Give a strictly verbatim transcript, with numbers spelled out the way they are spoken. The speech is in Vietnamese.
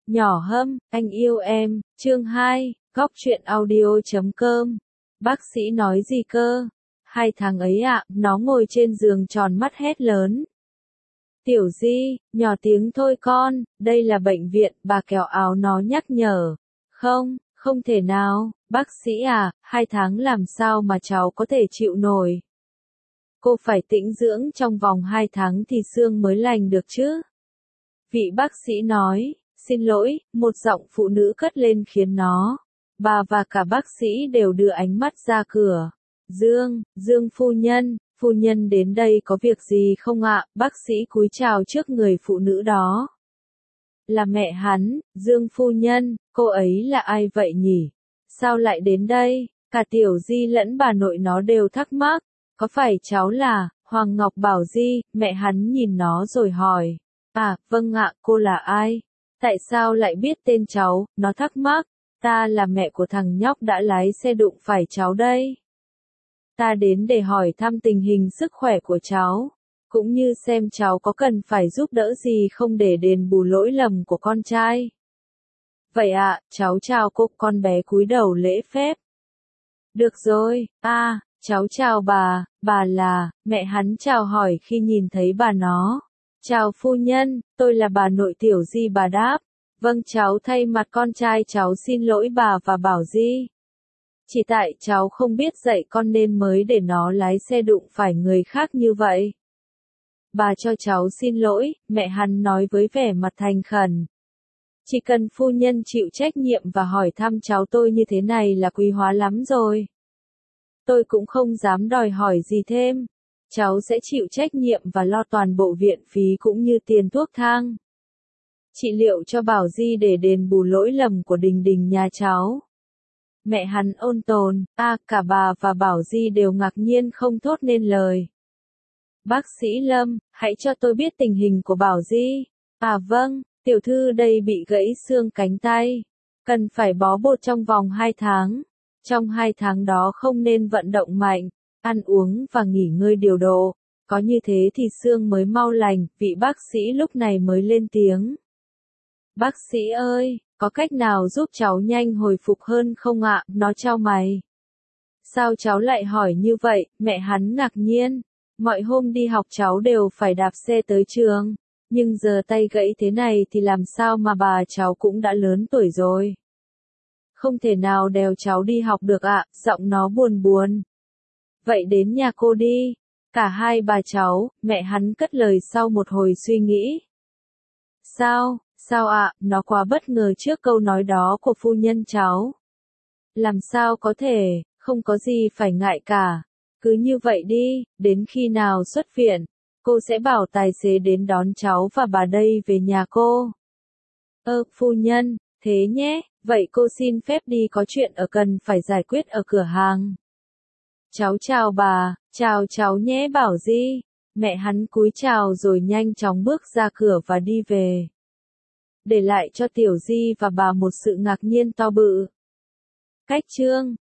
Nhỏ Hâm, anh yêu em, chương hai, góc truyện audio chấm com. Bác sĩ nói gì cơ? Hai tháng ấy ạ, nó ngồi trên giường tròn mắt hét lớn. Tiểu Di, nhỏ tiếng thôi con, đây là bệnh viện, bà kéo áo nó nhắc nhở. Không, không thể nào, bác sĩ à, hai tháng làm sao mà cháu có thể chịu nổi. Cô phải tĩnh dưỡng trong vòng hai tháng thì xương mới lành được chứ. Vị bác sĩ nói, xin lỗi, một giọng phụ nữ cất lên khiến nó. Bà và cả bác sĩ đều đưa ánh mắt ra cửa. Dương, Dương phu nhân, phu nhân đến đây có việc gì không ạ? Bác sĩ cúi chào trước người phụ nữ đó. Là mẹ hắn, Dương phu nhân, cô ấy là ai vậy nhỉ? Sao lại đến đây? Cả Tiểu Di lẫn bà nội nó đều thắc mắc. Có phải cháu là Hoàng Ngọc Bảo Di? Mẹ hắn nhìn nó rồi hỏi. À, vâng ạ, cô là ai? Tại sao lại biết tên cháu? Nó thắc mắc. Ta là mẹ của thằng nhóc đã lái xe đụng phải cháu đây. Ta đến để hỏi thăm tình hình sức khỏe của cháu, cũng như xem cháu có cần phải giúp đỡ gì không để đền bù lỗi lầm của con trai. Vậy ạ, à, cháu chào cô. Con bé cúi đầu lễ phép. Được rồi, a, à, cháu chào bà, bà là, mẹ hắn chào hỏi khi nhìn thấy bà nó. Chào phu nhân, tôi là bà nội Tiểu Di. Bà đáp. Vâng, cháu thay mặt con trai cháu xin lỗi bà và Bảo Di. Chỉ tại cháu không biết dạy con nên mới để nó lái xe đụng phải người khác như vậy. Bà cho cháu xin lỗi, mẹ hắn nói với vẻ mặt thành khẩn. Chỉ cần phu nhân chịu trách nhiệm và hỏi thăm cháu tôi như thế này là quý hóa lắm rồi. Tôi cũng không dám đòi hỏi gì thêm. Cháu sẽ chịu trách nhiệm và lo toàn bộ viện phí cũng như tiền thuốc thang. Trị liệu cho Bảo Di để đền bù lỗi lầm của Đình Đình nhà cháu. Mẹ hắn ôn tồn, a, à, cả bà và Bảo Di đều ngạc nhiên không thốt nên lời. Bác sĩ Lâm, hãy cho tôi biết tình hình của Bảo Di. À vâng, tiểu thư đây bị gãy xương cánh tay. Cần phải bó bột trong vòng hai tháng. Trong hai tháng đó không nên vận động mạnh, ăn uống và nghỉ ngơi điều độ. Có như thế thì xương mới mau lành, vị bác sĩ lúc này mới lên tiếng. Bác sĩ ơi, có cách nào giúp cháu nhanh hồi phục hơn không ạ? Nó chau mày. Sao cháu lại hỏi như vậy? Mẹ hắn ngạc nhiên. Mọi hôm đi học cháu đều phải đạp xe tới trường. Nhưng giờ tay gãy thế này thì làm sao mà bà cháu cũng đã lớn tuổi rồi. Không thể nào đèo cháu đi học được ạ, giọng nó buồn buồn. Vậy đến nhà cô đi. Cả hai bà cháu, mẹ hắn cất lời sau một hồi suy nghĩ. Sao? Sao ạ, à, nó quá bất ngờ trước câu nói đó của phu nhân cháu. Làm sao có thể, không có gì phải ngại cả. Cứ như vậy đi, đến khi nào xuất viện, cô sẽ bảo tài xế đến đón cháu và bà đây về nhà cô. Ơ, phu nhân, thế nhé, vậy cô xin phép đi có chuyện ở cần phải giải quyết ở cửa hàng. Cháu chào bà, chào cháu nhé Bảo Di. Mẹ hắn cúi chào rồi nhanh chóng bước ra cửa và đi về. Để lại cho Tiểu Di và bà một sự ngạc nhiên to bự. Cách chương